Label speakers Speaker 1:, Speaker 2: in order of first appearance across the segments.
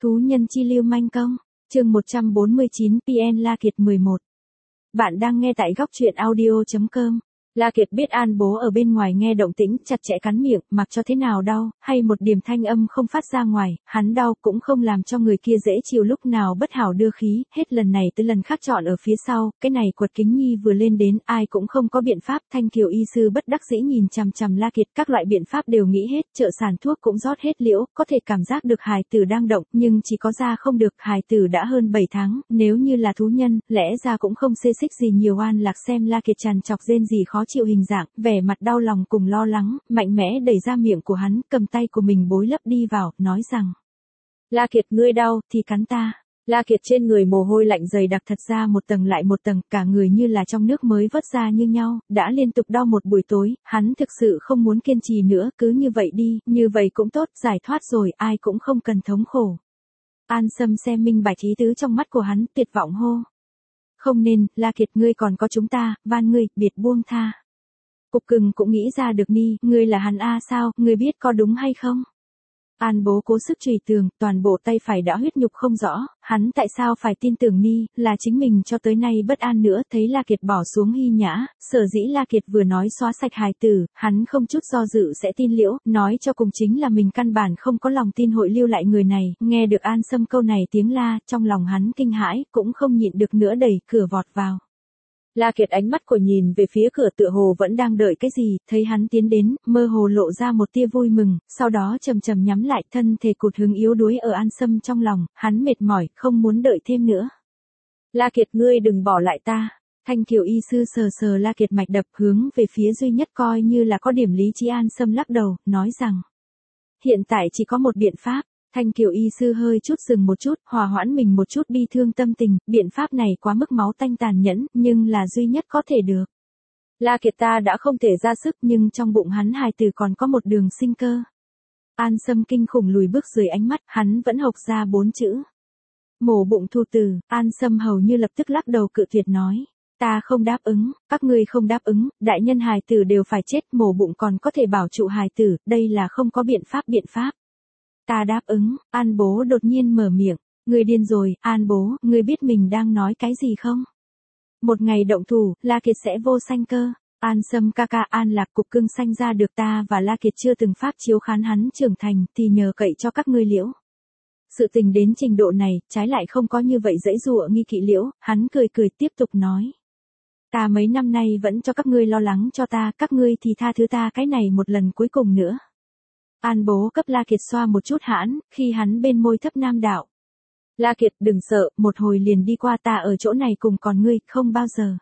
Speaker 1: Thú nhân chi lưu manh công, chương 149 PN La Kiệt 11. Bạn đang nghe tại góc truyện audio.com. La Kiệt biết An Bố ở bên ngoài nghe động tĩnh, chặt chẽ cắn miệng, mặc cho thế nào đau, hay một điểm thanh âm không phát ra ngoài, hắn đau cũng không làm cho người kia dễ chịu lúc nào bất hảo đưa khí, hết lần này tới lần khác chọn ở phía sau, cái này Quật Kính Nhi vừa lên đến, ai cũng không có biện pháp, Thanh Kiều y sư bất đắc dĩ nhìn chằm chằm La Kiệt, các loại biện pháp đều nghĩ hết, chợ sản thuốc cũng rót hết liễu, có thể cảm giác được hài tử đang động, nhưng chỉ có da không được, hài tử đã hơn 7 tháng, nếu như là thú nhân, lẽ ra cũng không xê xích gì nhiều. An Lạc xem La Kiệt tràn trọc rên gì khó chịu hình dạng, vẻ mặt đau lòng cùng lo lắng, mạnh mẽ đẩy ra miệng của hắn, cầm tay của mình bối lấp đi vào, nói rằng: La Kiệt, ngươi đau, thì cắn ta. La Kiệt trên người mồ hôi lạnh dày đặc thật ra một tầng lại một tầng, cả người như là trong nước mới vớt ra như nhau, đã liên tục đau một buổi tối, hắn thực sự không muốn kiên trì nữa, cứ như vậy đi, như vậy cũng tốt, giải thoát rồi, ai cũng không cần thống khổ. An Sâm xem minh bạch ý tứ trong mắt của hắn, tuyệt vọng hô: Không nên, La Kiệt, ngươi còn có chúng ta, van ngươi, biệt buông tha. Cục Cưng cũng nghĩ ra được ni, ngươi là hắn a sao, ngươi biết có đúng hay không? An Bố cố sức chùy tường, toàn bộ tay phải đã huyết nhục không rõ, hắn tại sao phải tin tưởng ni, là chính mình cho tới nay bất an nữa, thấy La Kiệt bỏ xuống Hy Nhã, sở dĩ La Kiệt vừa nói xóa sạch hài tử, hắn không chút do dự sẽ tin liễu, nói cho cùng chính là mình căn bản không có lòng tin hội lưu lại người này, nghe được An Sâm câu này tiếng la, trong lòng hắn kinh hãi, cũng không nhịn được nữa đẩy cửa vọt vào. La Kiệt ánh mắt của nhìn về phía cửa tựa hồ vẫn đang đợi cái gì, thấy hắn tiến đến, mơ hồ lộ ra một tia vui mừng, sau đó chậm chậm nhắm lại, thân thể cụt hứng yếu đuối ở An Sâm trong lòng, hắn mệt mỏi, không muốn đợi thêm nữa. La Kiệt, ngươi đừng bỏ lại ta. Thanh Kiều y sư sờ sờ La Kiệt mạch đập, hướng về phía duy nhất coi như là có điểm lý trí. An Sâm lắc đầu, nói rằng: Hiện tại chỉ có một biện pháp. Thanh Kiều y sư hơi chút dừng một chút, hòa hoãn mình một chút bi thương tâm tình, biện pháp này quá mức máu tanh tàn nhẫn, nhưng là duy nhất có thể được. La Kiệt, ta đã không thể ra sức, nhưng trong bụng hắn hài tử còn có một đường sinh cơ. An Sâm kinh khủng lùi bước dưới ánh mắt, hắn vẫn hộc ra 4 chữ: Mổ bụng thu tử. An Sâm hầu như lập tức lắc đầu cự tuyệt nói: Ta không đáp ứng, các ngươi không đáp ứng, đại nhân hài tử đều phải chết, mổ bụng còn có thể bảo trụ hài tử, đây là không có biện pháp. Ta đáp ứng. An Bố đột nhiên mở miệng: Ngươi điên rồi, An Bố, ngươi biết mình đang nói cái gì không? Một ngày động thủ, La Kiệt sẽ vô sanh cơ. An Sâm ca ca, An Lạc, Cục Cưng sanh ra được ta và La Kiệt chưa từng pháp chiếu khán hắn trưởng thành, thì nhờ cậy cho các ngươi liễu. Sự tình đến trình độ này, trái lại không có như vậy dãy dụa nghi kỵ liễu, hắn cười tiếp tục nói: Ta mấy năm nay vẫn cho các ngươi lo lắng cho ta, các ngươi thì tha thứ ta cái này một lần cuối cùng nữa. An Bố cấp La Kiệt xoa một chút hãn, khi hắn bên môi thấp nam đạo: La Kiệt, đừng sợ, một hồi liền đi qua, ta ở chỗ này cùng còn ngươi, không bao giờ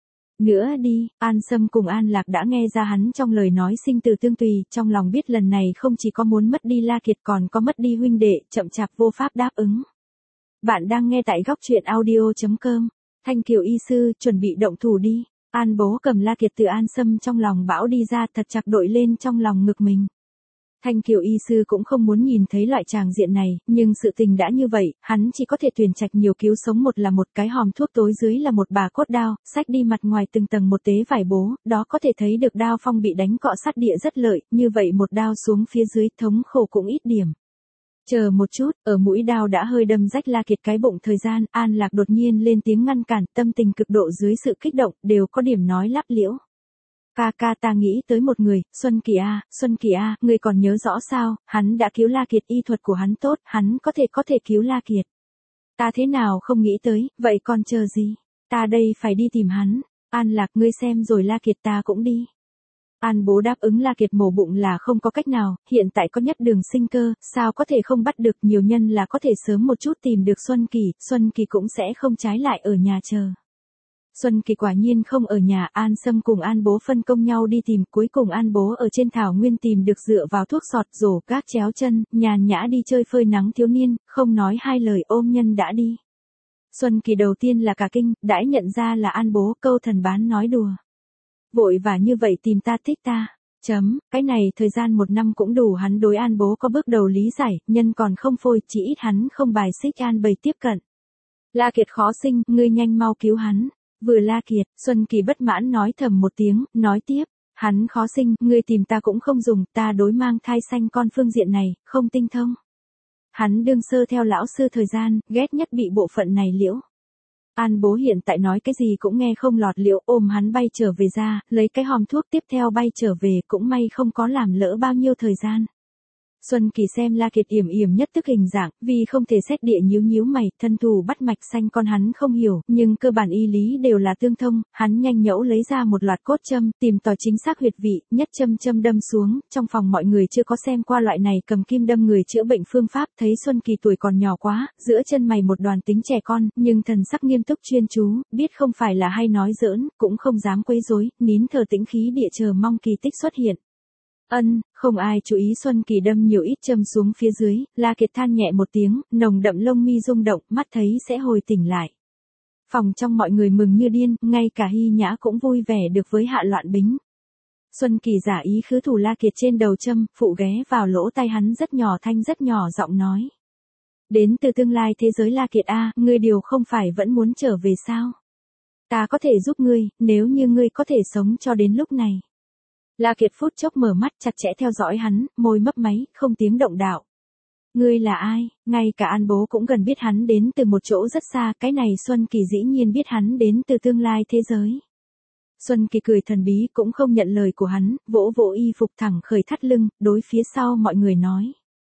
Speaker 1: nữa đi. An Sâm cùng An Lạc đã nghe ra hắn trong lời nói sinh từ tương tùy, trong lòng biết lần này không chỉ có muốn mất đi La Kiệt còn có mất đi huynh đệ, chậm chạp vô pháp đáp ứng. Bạn đang nghe tại góc truyện audio.com. Thanh Kiều y sư, chuẩn bị động thủ đi. An Bố cầm La Kiệt từ An Sâm trong lòng bão đi ra, thật chặt đội lên trong lòng ngực mình. Thanh Kiều y sư cũng không muốn nhìn thấy loại tràng diện này, nhưng sự tình đã như vậy, hắn chỉ có thể tuyển trạch nhiều cứu sống, một là một cái hòm thuốc, tối dưới là một bà cốt đao, xách đi mặt ngoài từng tầng một tế vải bố, đó có thể thấy được đao phong bị đánh cọ sát địa rất lợi, như vậy một đao xuống phía dưới, thống khổ cũng ít điểm. Chờ một chút, ở mũi đao đã hơi đâm rách La Kiệt cái bụng thời gian, An Lạc đột nhiên lên tiếng ngăn cản, tâm tình cực độ dưới sự kích động, đều có điểm nói lắp liễu: Ca ca, ta nghĩ tới một người, Xuân Kỳ A, ngươi còn nhớ rõ sao, hắn đã cứu La Kiệt, y thuật của hắn tốt, hắn có thể cứu La Kiệt. Ta thế nào không nghĩ tới, vậy còn chờ gì? Ta đây phải đi tìm hắn. An Lạc, ngươi xem rồi La Kiệt, ta cũng đi. An Bố đáp ứng. La Kiệt mổ bụng là không có cách nào, hiện tại có nhất đường sinh cơ, sao có thể không bắt được, nhiều nhân là có thể sớm một chút tìm được Xuân Kỳ cũng sẽ không trái lại ở nhà chờ. Xuân Kỳ quả nhiên không ở nhà, An Sâm cùng An Bố phân công nhau đi tìm, cuối cùng An Bố ở trên thảo nguyên tìm được dựa vào thuốc sọt, rổ, gác chéo chân, nhàn nhã đi chơi phơi nắng thiếu niên, không nói hai lời ôm nhân đã đi. Xuân Kỳ đầu tiên là cả kinh, đãi nhận ra là An Bố, câu thần bán nói đùa: Vội và như vậy tìm ta, thích ta. Cái này thời gian 1 năm cũng đủ hắn đối An Bố có bước đầu lý giải, nhân còn không phôi, chỉ ít hắn không bài xích An Bầy tiếp cận. La Kiệt khó sinh, ngươi nhanh mau cứu hắn. Vừa La Kiệt, Xuân Kỳ bất mãn nói thầm một tiếng, nói tiếp: Hắn khó sinh, ngươi tìm ta cũng không dùng, ta đối mang thai sanh con phương diện này, không tinh thông. Hắn đương sơ theo lão sư thời gian, ghét nhất bị bộ phận này liễu. An bố hiện tại nói cái gì cũng nghe không lọt liễu, ôm hắn bay trở về ra, lấy cái hòm thuốc tiếp theo bay trở về, cũng may không có làm lỡ bao nhiêu thời gian. Xuân Kỳ xem La Kiệt yểm yểm nhất tức hình dạng, vì không thể xét địa nhíu nhíu mày, thân thủ bắt mạch xanh con hắn không hiểu, nhưng cơ bản y lý đều là tương thông, hắn nhanh nhẩu lấy ra một loạt cốt châm, tìm tòi chính xác huyệt vị, nhất châm đâm xuống, trong phòng mọi người chưa có xem qua loại này cầm kim đâm người chữa bệnh phương pháp, thấy Xuân Kỳ tuổi còn nhỏ quá, giữa chân mày một đoàn tính trẻ con, nhưng thần sắc nghiêm túc chuyên chú, biết không phải là hay nói giỡn, cũng không dám quấy rối, nín thở tĩnh khí địa chờ mong kỳ tích xuất hiện. Không ai chú ý Xuân Kỳ đâm nhiều ít châm xuống phía dưới, La Kiệt than nhẹ một tiếng, nồng đậm lông mi rung động, mắt thấy sẽ hồi tỉnh lại. Phòng trong mọi người mừng như điên, ngay cả Hy Nhã cũng vui vẻ được với Hạ Loạn Bính. Xuân Kỳ giả ý khứ thủ La Kiệt trên đầu châm, phụ ghé vào lỗ tai hắn rất nhỏ giọng nói. Đến từ tương lai thế giới La Kiệt a, ngươi điều không phải vẫn muốn trở về sao? Ta có thể giúp ngươi, nếu như ngươi có thể sống cho đến lúc này. La Kiệt phút chốc mở mắt chặt chẽ theo dõi hắn, môi mấp máy, không tiếng động đạo. Ngươi là ai? Ngay cả An bố cũng gần biết hắn đến từ một chỗ rất xa, cái này Xuân Kỳ dĩ nhiên biết hắn đến từ tương lai thế giới. Xuân Kỳ cười thần bí cũng không nhận lời của hắn, vỗ vỗ y phục thẳng khởi thắt lưng, đối phía sau mọi người nói.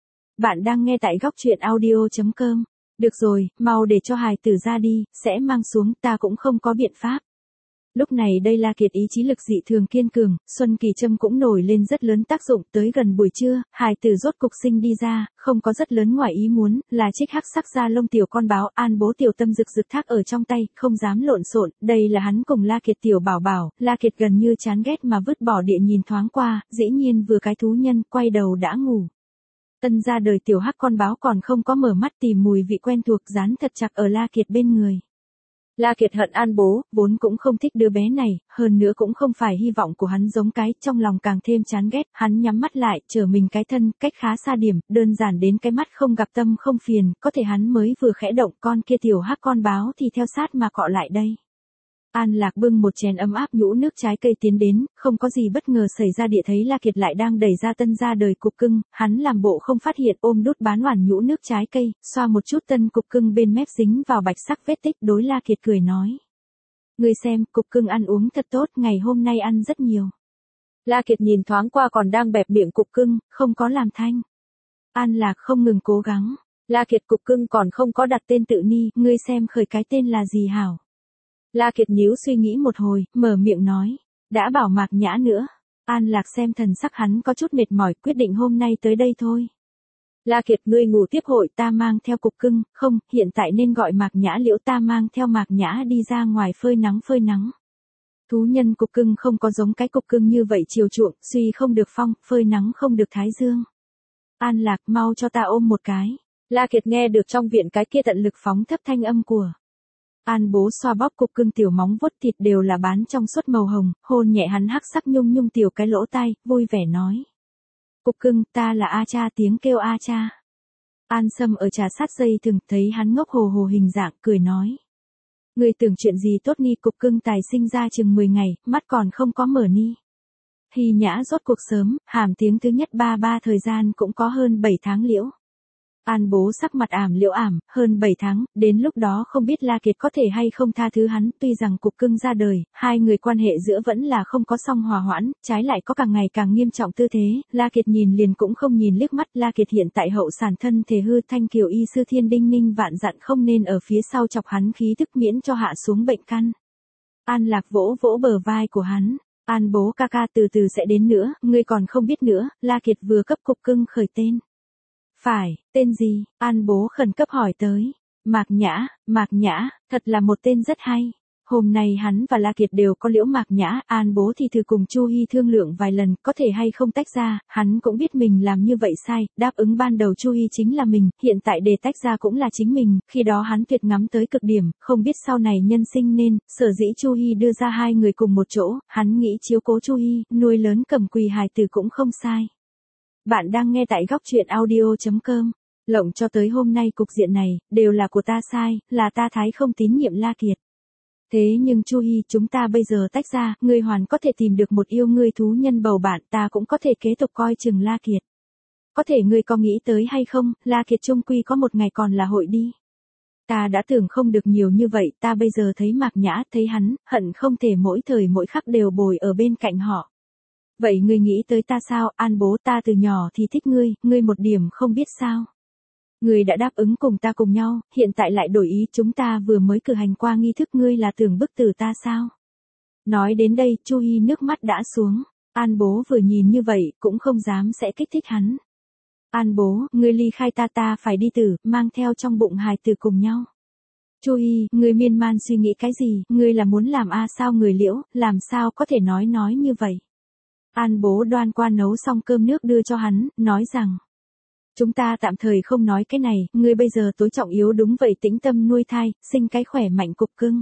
Speaker 1: Bạn đang nghe tại góc truyện audio.com. Được rồi, mau để cho hài tử ra đi, sẽ mang xuống, ta cũng không có biện pháp. Lúc này đây La Kiệt ý chí lực dị thường kiên cường, Xuân Kỳ châm cũng nổi lên rất lớn tác dụng, tới gần buổi trưa, hài tử rốt cục sinh đi ra, không có rất lớn ngoài ý muốn, là trích hắc sắc da lông tiểu con báo, An bố tiểu tâm rực thác ở trong tay, không dám lộn xộn, đây là hắn cùng La Kiệt tiểu bảo bảo, La Kiệt gần như chán ghét mà vứt bỏ địa nhìn thoáng qua, dĩ nhiên vừa cái thú nhân, quay đầu đã ngủ. Tân ra đời tiểu hắc con báo còn không có mở mắt tìm mùi vị quen thuộc dán thật chặt ở La Kiệt bên người. La Kiệt hận An bố, vốn cũng không thích đứa bé này, hơn nữa cũng không phải hy vọng của hắn giống cái, trong lòng càng thêm chán ghét, hắn nhắm mắt lại, trở mình cái thân, cách khá xa điểm, đơn giản đến cái mắt không gặp tâm không phiền, có thể hắn mới vừa khẽ động con kia tiểu hắc con báo thì theo sát mà cọ lại đây. An Lạc bưng một chén ấm áp nhũ nước trái cây tiến đến, không có gì bất ngờ xảy ra địa thấy La Kiệt lại đang đẩy ra tân ra đời cục cưng, hắn làm bộ không phát hiện ôm đút bán hoàn nhũ nước trái cây, xoa một chút tân cục cưng bên mép dính vào bạch sắc vết tích đối La Kiệt cười nói. Ngươi xem, cục cưng ăn uống thật tốt, ngày hôm nay ăn rất nhiều. La Kiệt nhìn thoáng qua còn đang bẹp miệng cục cưng, không có làm thanh. An Lạc không ngừng cố gắng. La Kiệt cục cưng còn không có đặt tên tự ni, ngươi xem khởi cái tên là gì hảo. La Kiệt nhíu suy nghĩ một hồi, mở miệng nói, đã bảo Mạc Nhã nữa. An Lạc xem thần sắc hắn có chút mệt mỏi, quyết định hôm nay tới đây thôi. La Kiệt ngươi ngủ tiếp hội ta mang theo cục cưng, không, hiện tại nên gọi Mạc Nhã liễu ta mang theo Mạc Nhã đi ra ngoài phơi nắng. Thú nhân cục cưng không có giống cái cục cưng như vậy chiều chuộng, suy không được phong, phơi nắng không được thái dương. An Lạc mau cho ta ôm một cái. La Kiệt nghe được trong viện cái kia tận lực phóng thấp thanh âm của. An bố xoa bóp cục cưng tiểu móng vuốt thịt đều là bán trong suốt màu hồng, hôn nhẹ hắn hắc sắc nhung tiểu cái lỗ tai, vui vẻ nói. Cục cưng, ta là A cha tiếng kêu A cha. An Sâm ở trà sát dây thừng thấy hắn ngốc hồ hình dạng, cười nói. Người tưởng chuyện gì tốt ni cục cưng tài sinh ra chừng 10 ngày, mắt còn không có mở ni. Hy Nhã rốt cuộc sớm, hàm tiếng thứ nhất ba thời gian cũng có hơn 7 tháng liễu. An bố sắc mặt liễu hơn 7 tháng, đến lúc đó không biết La Kiệt có thể hay không tha thứ hắn, tuy rằng cục cưng ra đời, hai người quan hệ giữa vẫn là không có song hòa hoãn, trái lại có càng ngày càng nghiêm trọng tư thế, La Kiệt nhìn liền cũng không nhìn liếc mắt, La Kiệt hiện tại hậu sản thân thể hư thanh kiều y sư thiên đinh ninh vạn dặn không nên ở phía sau chọc hắn khí tức miễn cho hạ xuống bệnh căn. An Lạc vỗ bờ vai của hắn, An bố ca ca từ từ sẽ đến nữa, ngươi còn không biết nữa, La Kiệt vừa cấp cục cưng khởi tên. Phải, tên gì? An bố khẩn cấp hỏi tới. Mạc Nhã, thật là một tên rất hay. Hôm nay hắn và La Kiệt đều có liễu Mạc Nhã, An bố thì thử cùng Chu Hi thương lượng vài lần, có thể hay không tách ra, hắn cũng biết mình làm như vậy sai, đáp ứng ban đầu Chu Hi chính là mình, hiện tại để tách ra cũng là chính mình, khi đó hắn tuyệt ngắm tới cực điểm, không biết sau này nhân sinh nên, sở dĩ Chu Hi đưa ra hai người cùng một chỗ, hắn nghĩ chiếu cố Chu Hi, nuôi lớn cầm quỳ hài tử cũng không sai. Bạn đang nghe tại góc truyện audio.com. Lộng cho tới hôm nay cục diện này, đều là của ta sai, là ta thái không tín nhiệm La Kiệt. Thế nhưng Chu Hi, chúng ta bây giờ tách ra, ngươi hoàn có thể tìm được một yêu ngươi thú nhân bầu bạn, ta cũng có thể kế tục coi chừng La Kiệt. có thể ngươi có nghĩ tới hay không, La Kiệt chung quy có một ngày còn là hội đi. Ta đã tưởng không được nhiều như vậy, ta bây giờ thấy Mạc Nhã, thấy hắn, hận không thể mỗi thời mỗi khắc đều bồi ở bên cạnh họ. Vậy ngươi nghĩ tới ta sao, An bố, ta từ nhỏ thì thích ngươi một điểm không biết sao. Ngươi đã đáp ứng cùng ta cùng nhau, hiện tại lại đổi ý, chúng ta vừa mới cử hành qua nghi thức, ngươi là tưởng bức tử ta sao? Nói đến đây, Chu Hi nước mắt đã xuống, An bố vừa nhìn như vậy, cũng không dám sẽ kích thích hắn. An bố, ngươi ly khai ta phải đi tử, mang theo trong bụng hài tử cùng nhau. Chu Hi, ngươi miên man suy nghĩ cái gì, ngươi là muốn làm sao người Liễu, làm sao có thể nói như vậy. An bố đoan qua nấu xong cơm nước đưa cho hắn, nói rằng. Chúng ta tạm thời không nói cái này, ngươi bây giờ tối trọng yếu đúng vậy, tĩnh tâm nuôi thai, sinh cái khỏe mạnh cục cưng.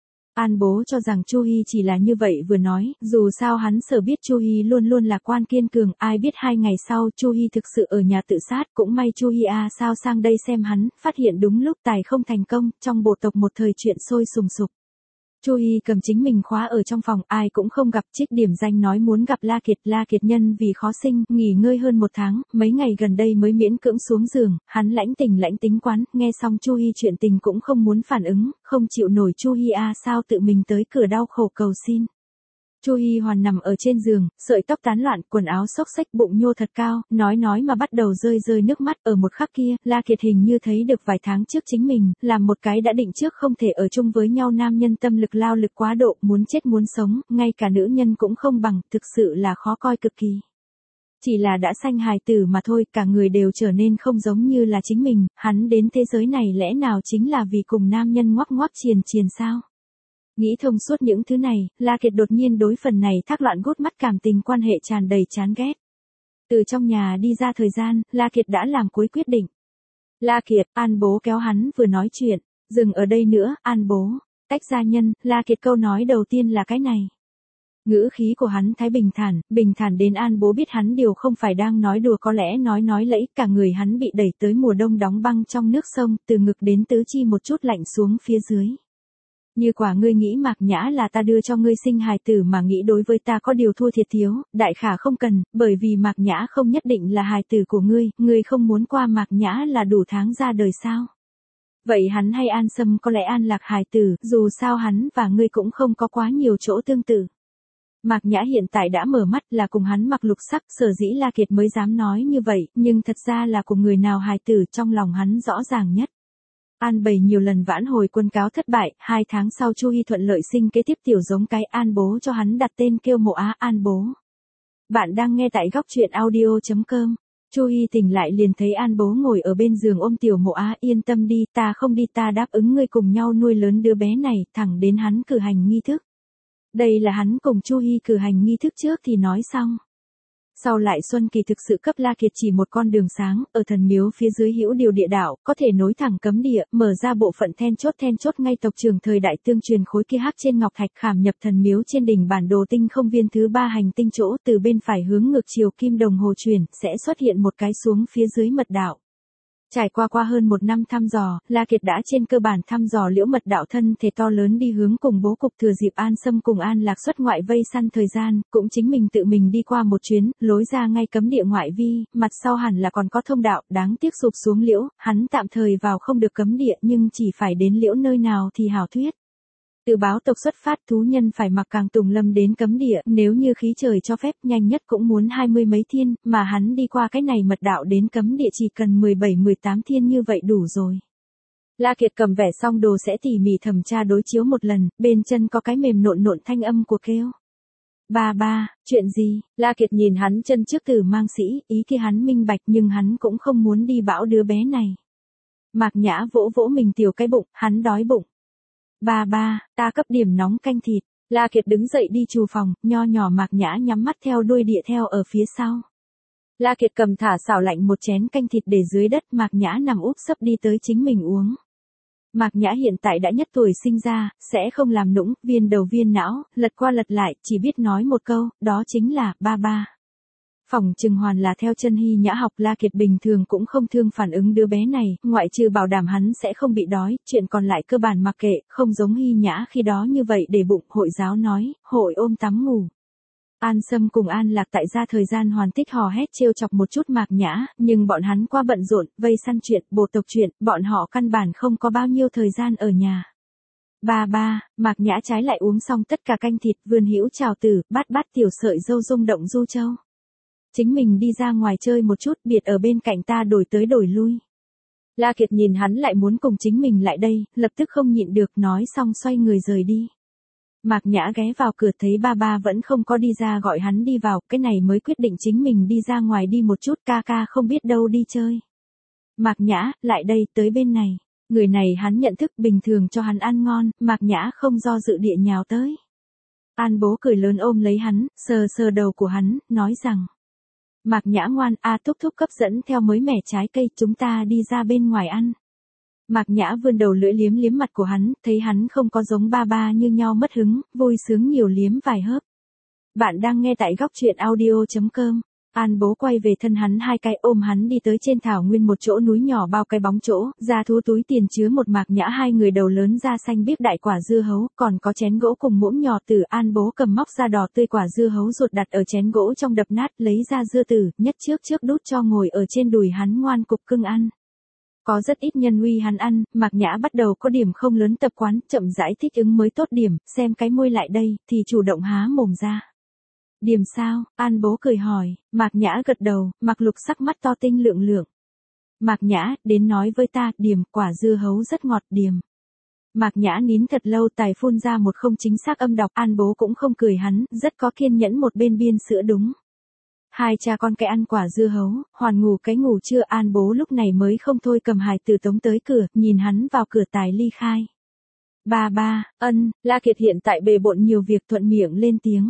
Speaker 1: An bố cho rằng Chu Hi chỉ là như vậy vừa nói, dù sao hắn sở biết Chu Hi luôn luôn lạc quan kiên cường, ai biết 2 ngày sau Chu Hi thực sự ở nhà tự sát, cũng may Chu Hi sao sang đây xem hắn, phát hiện đúng lúc tài không thành công, trong bộ tộc một thời chuyện sôi sùng sục. Chu Hi cầm chính mình khóa ở trong phòng, ai cũng không gặp, trích điểm danh nói muốn gặp La Kiệt nhân vì khó sinh, nghỉ ngơi hơn 1 tháng, mấy ngày gần đây mới miễn cưỡng xuống giường, hắn lãnh tính quán, nghe xong Chu Hi chuyện tình cũng không muốn phản ứng, không chịu nổi Chu Hi sao tự mình tới cửa đau khổ cầu xin. Chu Hi Hoàn nằm ở trên giường, sợi tóc tán loạn, quần áo xốc xếch, bụng nhô thật cao, nói mà bắt đầu rơi nước mắt, ở một khắc kia, La Kiệt hình như thấy được vài tháng trước chính mình, làm một cái đã định trước không thể ở chung với nhau nam nhân tâm lực lao lực quá độ, muốn chết muốn sống, ngay cả nữ nhân cũng không bằng, thực sự là khó coi cực kỳ. Chỉ là đã sanh hài tử mà thôi, cả người đều trở nên không giống như là chính mình, hắn đến thế giới này lẽ nào chính là vì cùng nam nhân ngoắc triền sao? Nghĩ thông suốt những thứ này, La Kiệt đột nhiên đối phần này thác loạn gút mắt cảm tình quan hệ tràn đầy chán ghét. Từ trong nhà đi ra thời gian, La Kiệt đã làm cuối quyết định. La Kiệt, An bố kéo hắn vừa nói chuyện, dừng ở đây nữa, An bố, tách gia nhân, La Kiệt câu nói đầu tiên là cái này. Ngữ khí của hắn thái bình thản đến An bố biết hắn điều không phải đang nói đùa, có lẽ nói lẫy, cả người hắn bị đẩy tới mùa đông đóng băng trong nước sông, từ ngực đến tứ chi một chút lạnh xuống phía dưới. Như quả ngươi nghĩ Mạc Nhã là ta đưa cho ngươi sinh hài tử mà nghĩ đối với ta có điều thua thiệt thiếu, đại khả không cần, bởi vì Mạc Nhã không nhất định là hài tử của ngươi không muốn qua Mạc Nhã là đủ tháng ra đời sao? Vậy hắn hay An Sâm có lẽ an lạc hài tử, dù sao hắn và ngươi cũng không có quá nhiều chỗ tương tự. Mạc Nhã hiện tại đã mở mắt là cùng hắn mặc lục sắc, sở dĩ La Kiệt mới dám nói như vậy, nhưng thật ra là cùng người nào hài tử trong lòng hắn rõ ràng nhất. An Bầy nhiều lần vãn hồi quân cáo thất bại, 2 tháng sau Chu Hi thuận lợi sinh kế tiếp tiểu giống cái, An bố cho hắn đặt tên kêu Mộ Á, An bố. Bạn đang nghe tại góc truyện audio.com. Chu Hi tỉnh lại liền thấy An bố ngồi ở bên giường ôm tiểu Mộ Á, yên tâm đi, ta không đi, ta đáp ứng ngươi cùng nhau nuôi lớn đứa bé này, thẳng đến hắn cử hành nghi thức. Đây là hắn cùng Chu Hi cử hành nghi thức trước thì nói xong. Sau lại Xuân Kỳ thực sự cấp La Kiệt chỉ một con đường sáng, ở thần miếu phía dưới hữu điều địa đạo, có thể nối thẳng cấm địa, mở ra bộ phận then chốt ngay tộc trường thời đại tương truyền khối kia hắc trên ngọc thạch, khảm nhập thần miếu trên đỉnh bản đồ tinh không viên thứ 3 hành tinh chỗ, từ bên phải hướng ngược chiều kim đồng hồ chuyển, sẽ xuất hiện một cái xuống phía dưới mật đạo. Trải qua hơn 1 năm thăm dò, La Kiệt đã trên cơ bản thăm dò liễu mật đạo thân thể to lớn đi hướng cùng bố cục, thừa dịp An Sâm cùng An Lạc xuất ngoại vây săn thời gian, cũng chính mình tự mình đi qua một chuyến, lối ra ngay cấm địa ngoại vi, mặt sau hẳn là còn có thông đạo, đáng tiếc sụp xuống liễu, hắn tạm thời vào không được cấm địa nhưng chỉ phải đến liễu nơi nào thì hảo thuyết. Từ báo tộc xuất phát, thú nhân phải mặc càng tùng lâm đến cấm địa, nếu như khí trời cho phép nhanh nhất cũng muốn 20 mấy thiên, mà hắn đi qua cái này mật đạo đến cấm địa chỉ cần 17-18 thiên như vậy đủ rồi. La Kiệt cầm vẻ xong đồ sẽ tỉ mỉ thẩm tra đối chiếu một lần, bên chân có cái mềm nộn thanh âm của kêu. Ba, chuyện gì? La Kiệt nhìn hắn chân trước Tử Mang Sĩ, ý kia hắn minh bạch nhưng hắn cũng không muốn đi bão đứa bé này. Mạc Nhã vỗ mình tiểu cái bụng, hắn đói bụng. Ba, ta cấp điểm nóng canh thịt. La Kiệt đứng dậy đi trù phòng, nho nhỏ Mạc Nhã nhắm mắt theo đuôi địa theo ở phía sau. La Kiệt cầm thả xào lạnh một chén canh thịt để dưới đất, Mạc Nhã nằm úp sấp đi tới chính mình uống. Mạc Nhã hiện tại đã nhất tuổi sinh ra, sẽ không làm nũng, viên đầu viên não, lật qua lật lại, chỉ biết nói một câu, đó chính là, ba. Phỏng chừng hoàn là theo chân Hy Nhã học, La Kiệt bình thường cũng không thương phản ứng đứa bé này, ngoại trừ bảo đảm hắn sẽ không bị đói, chuyện còn lại cơ bản mặc kệ, không giống Hy Nhã khi đó như vậy để bụng, hội giáo nói, hội ôm tắm ngủ. An Sâm cùng An Lạc tại gia thời gian hoàn thích hò hét trêu chọc một chút Mạc Nhã, nhưng bọn hắn qua bận rộn, vây săn chuyện, bộ tộc chuyện, bọn họ căn bản không có bao nhiêu thời gian ở nhà. Ba, Mạc Nhã trái lại uống xong tất cả canh thịt, vươn hữu chào từ, bát bát tiểu sợi dâu rung động du châu. Chính mình đi ra ngoài chơi một chút, biệt ở bên cạnh ta đổi tới đổi lui. La Kiệt nhìn hắn lại muốn cùng chính mình lại đây, lập tức không nhịn được, nói xong xoay người rời đi. Mạc Nhã ghé vào cửa thấy ba vẫn không có đi ra, gọi hắn đi vào, cái này mới quyết định chính mình đi ra ngoài đi một chút, ca ca không biết đâu đi chơi. Mạc Nhã, lại đây, tới bên này. Người này hắn nhận thức, bình thường cho hắn ăn ngon, Mạc Nhã không do dự địa nhào tới. An Bố cười lớn ôm lấy hắn, sờ sờ đầu của hắn, nói rằng. Mạc Nhã ngoan, thúc thúc cấp dẫn theo mới mẻ trái cây, chúng ta đi ra bên ngoài ăn. Mạc Nhã vươn đầu lưỡi liếm liếm mặt của hắn, thấy hắn không có giống ba như nhau mất hứng, vui sướng nhiều liếm vài hớp. Bạn đang nghe tại góc truyện audio.com. An Bố quay về thân hắn hai cái, ôm hắn đi tới trên thảo nguyên một chỗ núi nhỏ bao cái bóng chỗ, ra thú túi tiền chứa một Mạc Nhã hai người đầu lớn da xanh biếc đại quả dưa hấu, còn có chén gỗ cùng muỗng nhỏ tử. An Bố cầm móc ra đỏ tươi quả dưa hấu ruột đặt ở chén gỗ trong đập nát, lấy ra dưa tử, nhất trước đút cho ngồi ở trên đùi hắn ngoan cục cưng ăn. Có rất ít nhân uy hắn ăn, Mạc Nhã bắt đầu có điểm không lớn tập quán, chậm rãi thích ứng mới tốt điểm, xem cái môi lại đây, thì chủ động há mồm ra. Điểm sao? An Bố cười hỏi, Mạc Nhã gật đầu, Mạc Lục sắc mắt to tinh lượng lượng. Mạc Nhã, đến nói với ta, điểm, quả dưa hấu rất ngọt, điểm. Mạc Nhã nín thật lâu tài phun ra một không chính xác âm đọc, An Bố cũng không cười hắn, rất có kiên nhẫn một bên biên sữa đúng. Hai cha con cái ăn quả dưa hấu, hoàn ngủ cái ngủ trưa. An Bố lúc này mới không thôi cầm hài tử tống tới cửa, nhìn hắn vào cửa tài ly khai. Ba, La Kiệt hiện tại bề bộn nhiều việc, thuận miệng lên tiếng.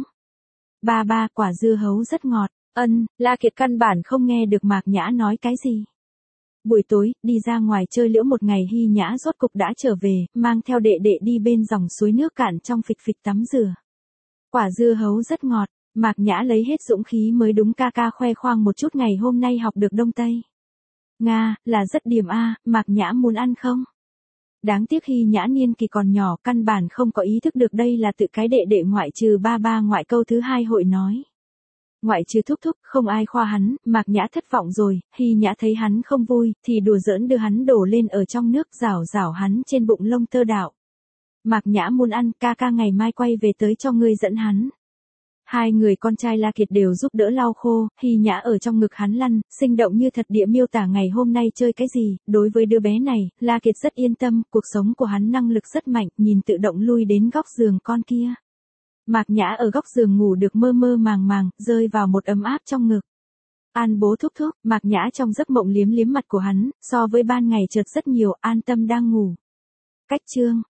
Speaker 1: Ba, quả dưa hấu rất ngọt. La Kiệt căn bản không nghe được Mạc Nhã nói cái gì. Buổi tối, đi ra ngoài chơi liễu một ngày, Hy Nhã rốt cục đã trở về, mang theo đệ đệ đi bên dòng suối nước cạn trong phịch phịch tắm rửa. Quả dưa hấu rất ngọt. Mạc Nhã lấy hết dũng khí mới đúng, ca ca khoe khoang một chút, ngày hôm nay học được Đông Tây. Nga, là rất điểm Mạc Nhã muốn ăn không? Đáng tiếc Hy Nhã niên kỳ còn nhỏ, căn bản không có ý thức được đây là tự cái đệ đệ ngoại trừ ba ngoại câu thứ hai hội nói. Ngoại trừ thúc thúc, không ai khoa hắn, Mạc Nhã thất vọng rồi, Hy Nhã thấy hắn không vui, thì đùa giỡn đưa hắn đổ lên ở trong nước, rảo hắn trên bụng lông tơ đạo. Mạc Nhã muốn ăn, ca ca ngày mai quay về tới cho ngươi dẫn hắn. Hai người con trai La Kiệt đều giúp đỡ lau khô, Hy Nhã ở trong ngực hắn lăn, sinh động như thật địa miêu tả ngày hôm nay chơi cái gì. Đối với đứa bé này, La Kiệt rất yên tâm, cuộc sống của hắn năng lực rất mạnh, nhìn tự động lui đến góc giường con kia. Mạc Nhã ở góc giường ngủ được mơ màng, rơi vào một ấm áp trong ngực. An Bố thúc thúc, Mạc Nhã trong giấc mộng liếm liếm mặt của hắn, so với ban ngày chợt rất nhiều, an tâm đang ngủ. Cách chương